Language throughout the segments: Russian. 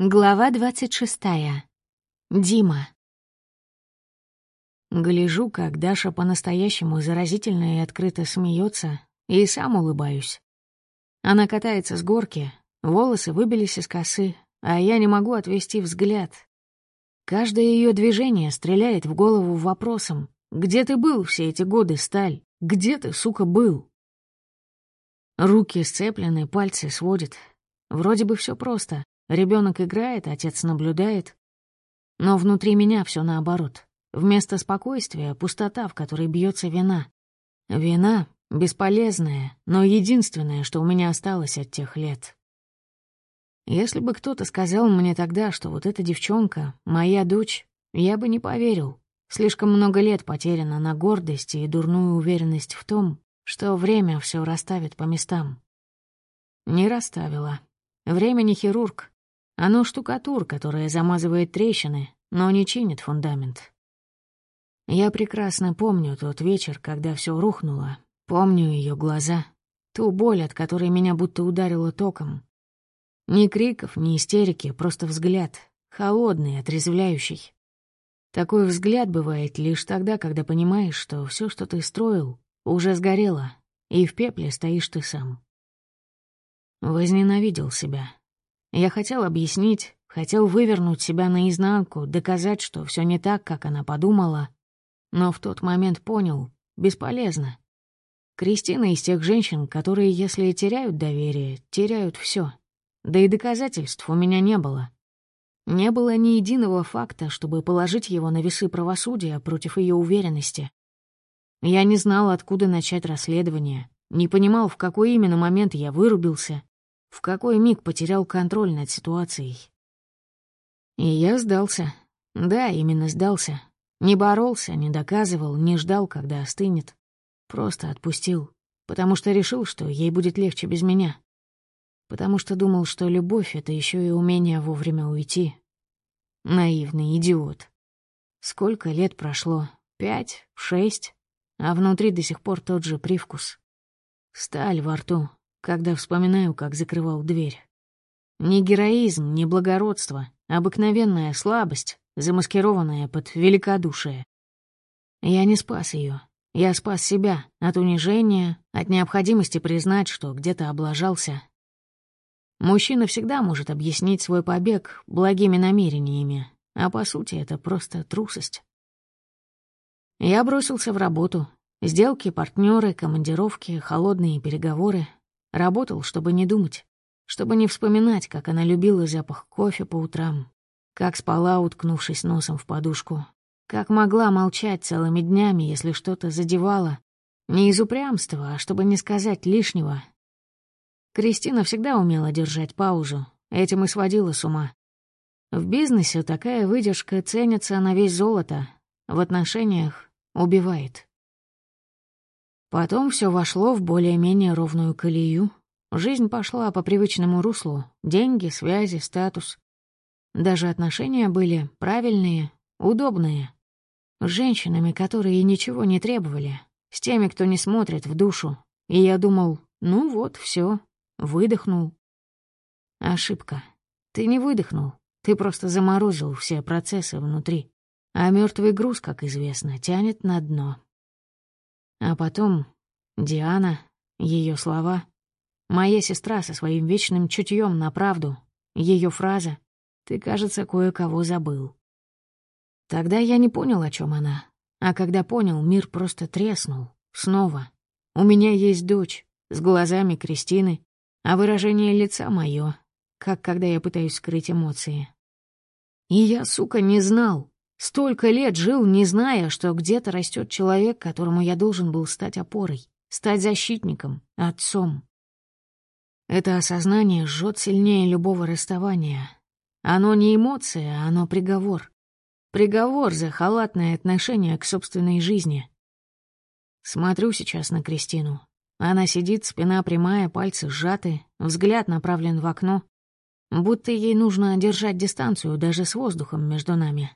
Глава 26. Дима. Гляжу, как Даша по-настоящему заразительно и открыто смеется, и сам улыбаюсь. Она катается с горки, волосы выбились из косы, а я не могу отвести взгляд. Каждое ее движение стреляет в голову вопросом: «Где ты был все эти годы, Сталь? Где ты, сука, был?» Руки сцеплены, пальцы сводит. Вроде бы все просто. Ребенок играет, отец наблюдает. Но внутри меня все наоборот. Вместо спокойствия — пустота, в которой бьется вина. Вина бесполезная, но единственное, что у меня осталось от тех лет. Если бы кто-то сказал мне тогда, что вот эта девчонка — моя дочь, я бы не поверил. Слишком много лет потеряно на гордость и дурную уверенность в том, что время все расставит по местам. Не расставило. Время не хирург. Оно штукатур, которая замазывает трещины, но не чинит фундамент. Я прекрасно помню тот вечер, когда все рухнуло. Помню ее глаза, ту боль, от которой меня будто ударило током. Ни криков, ни истерики, просто взгляд, холодный, отрезвляющий. Такой взгляд бывает лишь тогда, когда понимаешь, что все, что ты строил, уже сгорело, и в пепле стоишь ты сам. Возненавидел себя. Я хотел объяснить, хотел вывернуть себя наизнанку, доказать, что все не так, как она подумала, но в тот момент понял — бесполезно. Кристина из тех женщин, которые, если и теряют доверие, теряют все. Да и доказательств у меня не было. Не было ни единого факта, чтобы положить его на весы правосудия против ее уверенности. Я не знал, откуда начать расследование, не понимал, в какой именно момент я вырубился, в какой миг потерял контроль над ситуацией. И я сдался. Да, именно сдался. Не боролся, не доказывал, не ждал, когда остынет. Просто отпустил, потому что решил, что ей будет легче без меня. Потому что думал, что любовь — это еще и умение вовремя уйти. Наивный идиот. Сколько лет прошло? 5, 6, а внутри до сих пор тот же привкус. Сталь во рту, когда вспоминаю, как закрывал дверь. Не героизм, не благородство, обыкновенная слабость, замаскированная под великодушие. Я не спас ее. Я спас себя от унижения, от необходимости признать, что где-то облажался. Мужчина всегда может объяснить свой побег благими намерениями, а по сути это просто трусость. Я бросился в работу. Сделки, партнеры, командировки, холодные переговоры. Работал, чтобы не думать, чтобы не вспоминать, как она любила запах кофе по утрам, как спала, уткнувшись носом в подушку, как могла молчать целыми днями, если что-то задевало. Не из упрямства, а чтобы не сказать лишнего. Кристина всегда умела держать паузу, этим и сводила с ума. В бизнесе такая выдержка ценится на вес золота, в отношениях убивает. Потом все вошло в более-менее ровную колею. Жизнь пошла по привычному руслу. Деньги, связи, статус. Даже отношения были правильные, удобные. С женщинами, которые ничего не требовали. С теми, кто не смотрит в душу. И я думал, ну вот, все, выдохнул. Ошибка. Ты не выдохнул. Ты просто заморозил все процессы внутри. А мертвый груз, как известно, тянет на дно. А потом Диана, ее слова, моя сестра со своим вечным чутьем на правду, ее фраза «Ты, кажется, кое-кого забыл». Тогда я не понял, о чем она. А когда понял, мир просто треснул. Снова. У меня есть дочь, с глазами Кристины, а выражение лица мое, как когда я пытаюсь скрыть эмоции. И я, сука, не знал. Столько лет жил, не зная, что где-то растет человек, которому я должен был стать опорой, стать защитником, отцом. Это осознание жжет сильнее любого расставания. Оно не эмоция, оно приговор. Приговор за халатное отношение к собственной жизни. Смотрю сейчас на Кристину. Она сидит, спина прямая, пальцы сжаты, взгляд направлен в окно, будто ей нужно держать дистанцию даже с воздухом между нами.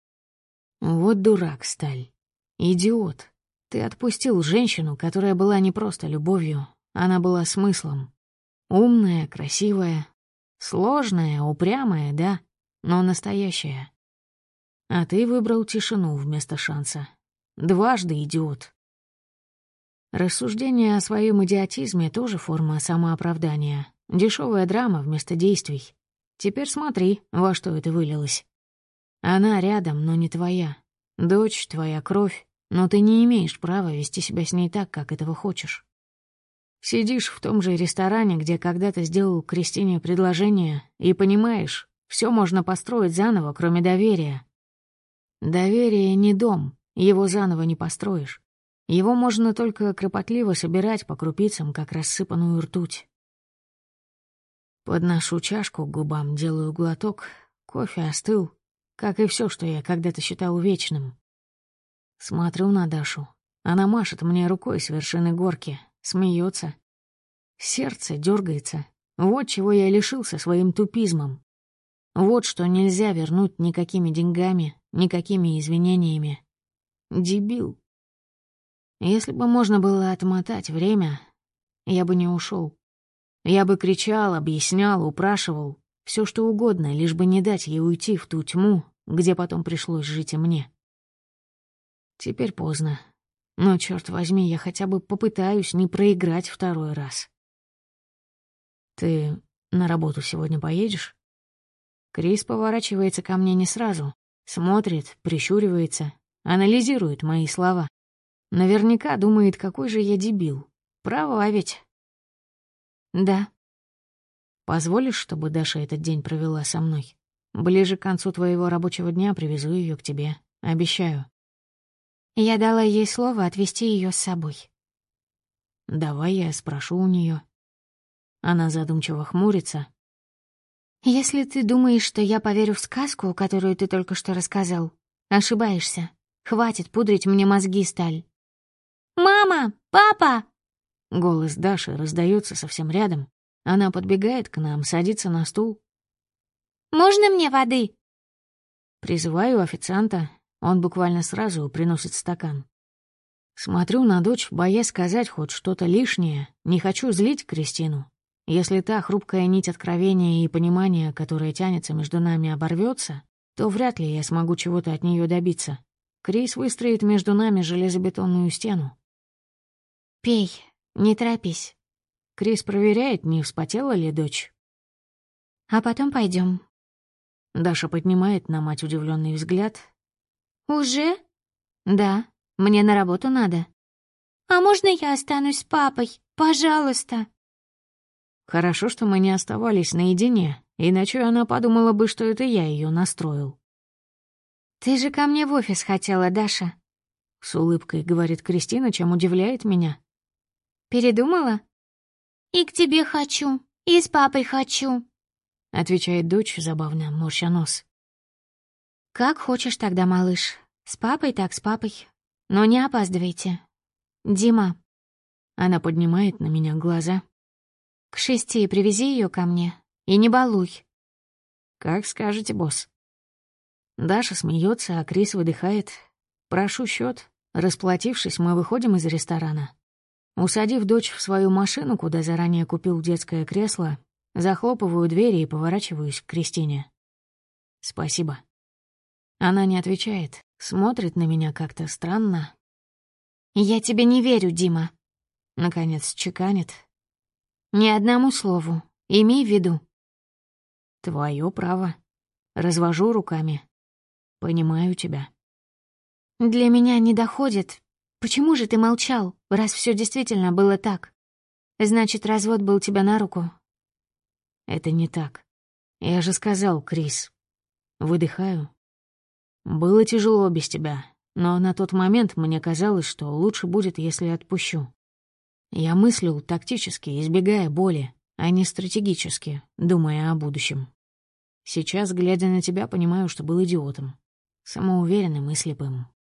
Вот дурак, Сталь. Идиот. Ты отпустил женщину, которая была не просто любовью, она была смыслом. Умная, красивая, Сложная, упрямая, да, но настоящая. А ты выбрал тишину вместо шанса. Дважды идиот. Рассуждение о своем идиотизме тоже форма самооправдания. Дешевая драма вместо действий. Теперь смотри, во что это вылилось. Она рядом, но не твоя. Дочь — твоя кровь, но ты не имеешь права вести себя с ней так, как этого хочешь. Сидишь в том же ресторане, где когда-то сделал Кристине предложение, и понимаешь, все можно построить заново, кроме доверия. Доверие не дом, его заново не построишь. Его можно только кропотливо собирать по крупицам, как рассыпанную ртуть. Подношу чашку к губам, делаю глоток. Кофе остыл, как и все, что я когда-то считал вечным. Смотрю на Дашу. Она машет мне рукой с вершины горки, смеется. Сердце дергается. Вот чего я лишился своим тупизмом. Вот что нельзя вернуть никакими деньгами, никакими извинениями. Дебил. Если бы можно было отмотать время, я бы не ушел. Я бы кричал, объяснял, упрашивал. Все что угодно, лишь бы не дать ей уйти в ту тьму, где потом пришлось жить и мне. Теперь поздно. Но, черт возьми, я хотя бы попытаюсь не проиграть второй раз. Ты на работу сегодня поедешь? Крис поворачивается ко мне не сразу. Смотрит, прищуривается, анализирует мои слова. Наверняка думает, какой же я дебил. Права ведь. Да. Позволишь, чтобы Даша этот день провела со мной? Ближе к концу твоего рабочего дня привезу ее к тебе. Обещаю. Я дала ей слово отвезти ее с собой. Давай я спрошу у нее. Она задумчиво хмурится. Если ты думаешь, что я поверю в сказку, которую ты только что рассказал, ошибаешься. Хватит пудрить мне мозги, Сталь. «Мама! Папа!» Голос Даши раздается совсем рядом. Она подбегает к нам, садится на стул. «Можно мне воды?» Призываю официанта. Он буквально сразу приносит стакан. Смотрю на дочь, боясь сказать хоть что-то лишнее. Не хочу злить Кристину. Если та хрупкая нить откровения и понимания, которая тянется между нами, оборвется, то вряд ли я смогу чего-то от нее добиться. Крис выстроит между нами железобетонную стену. «Пей, не торопись». Крис проверяет, не вспотела ли дочь. «А потом пойдем. Даша поднимает на мать удивленный взгляд. «Уже?» «Да, мне на работу надо». «А можно я останусь с папой? Пожалуйста». Хорошо, что мы не оставались наедине, иначе она подумала бы, что это я ее настроил. «Ты же ко мне в офис хотела, Даша», — с улыбкой говорит Кристина, чем удивляет меня. «Передумала?» «И к тебе хочу, и с папой хочу», — отвечает дочь, забавно морща нос. «Как хочешь тогда, малыш. С папой так с папой. Но не опаздывайте. Дима». Она поднимает на меня глаза. «К 6 привези ее ко мне и не балуй». «Как скажете, босс». Даша смеется, а Крис выдыхает. Прошу счет. Расплатившись, мы выходим из ресторана. Усадив дочь в свою машину, куда заранее купил детское кресло, захлопываю двери и поворачиваюсь к Кристине. «Спасибо». Она не отвечает, смотрит на меня как-то странно. «Я тебе не верю, Дима», — наконец чеканит. «Ни одному слову. Имей в виду». «Твое право». Развожу руками. «Понимаю тебя». «Для меня не доходит. Почему же ты молчал, раз все действительно было так? Значит, развод был тебе на руку?» «Это не так. Я же сказал, Крис». Выдыхаю. «Было тяжело без тебя, но на тот момент мне казалось, что лучше будет, если отпущу. Я мыслил тактически, избегая боли, а не стратегически, думая о будущем. Сейчас, глядя на тебя, понимаю, что был идиотом, самоуверенным и слепым».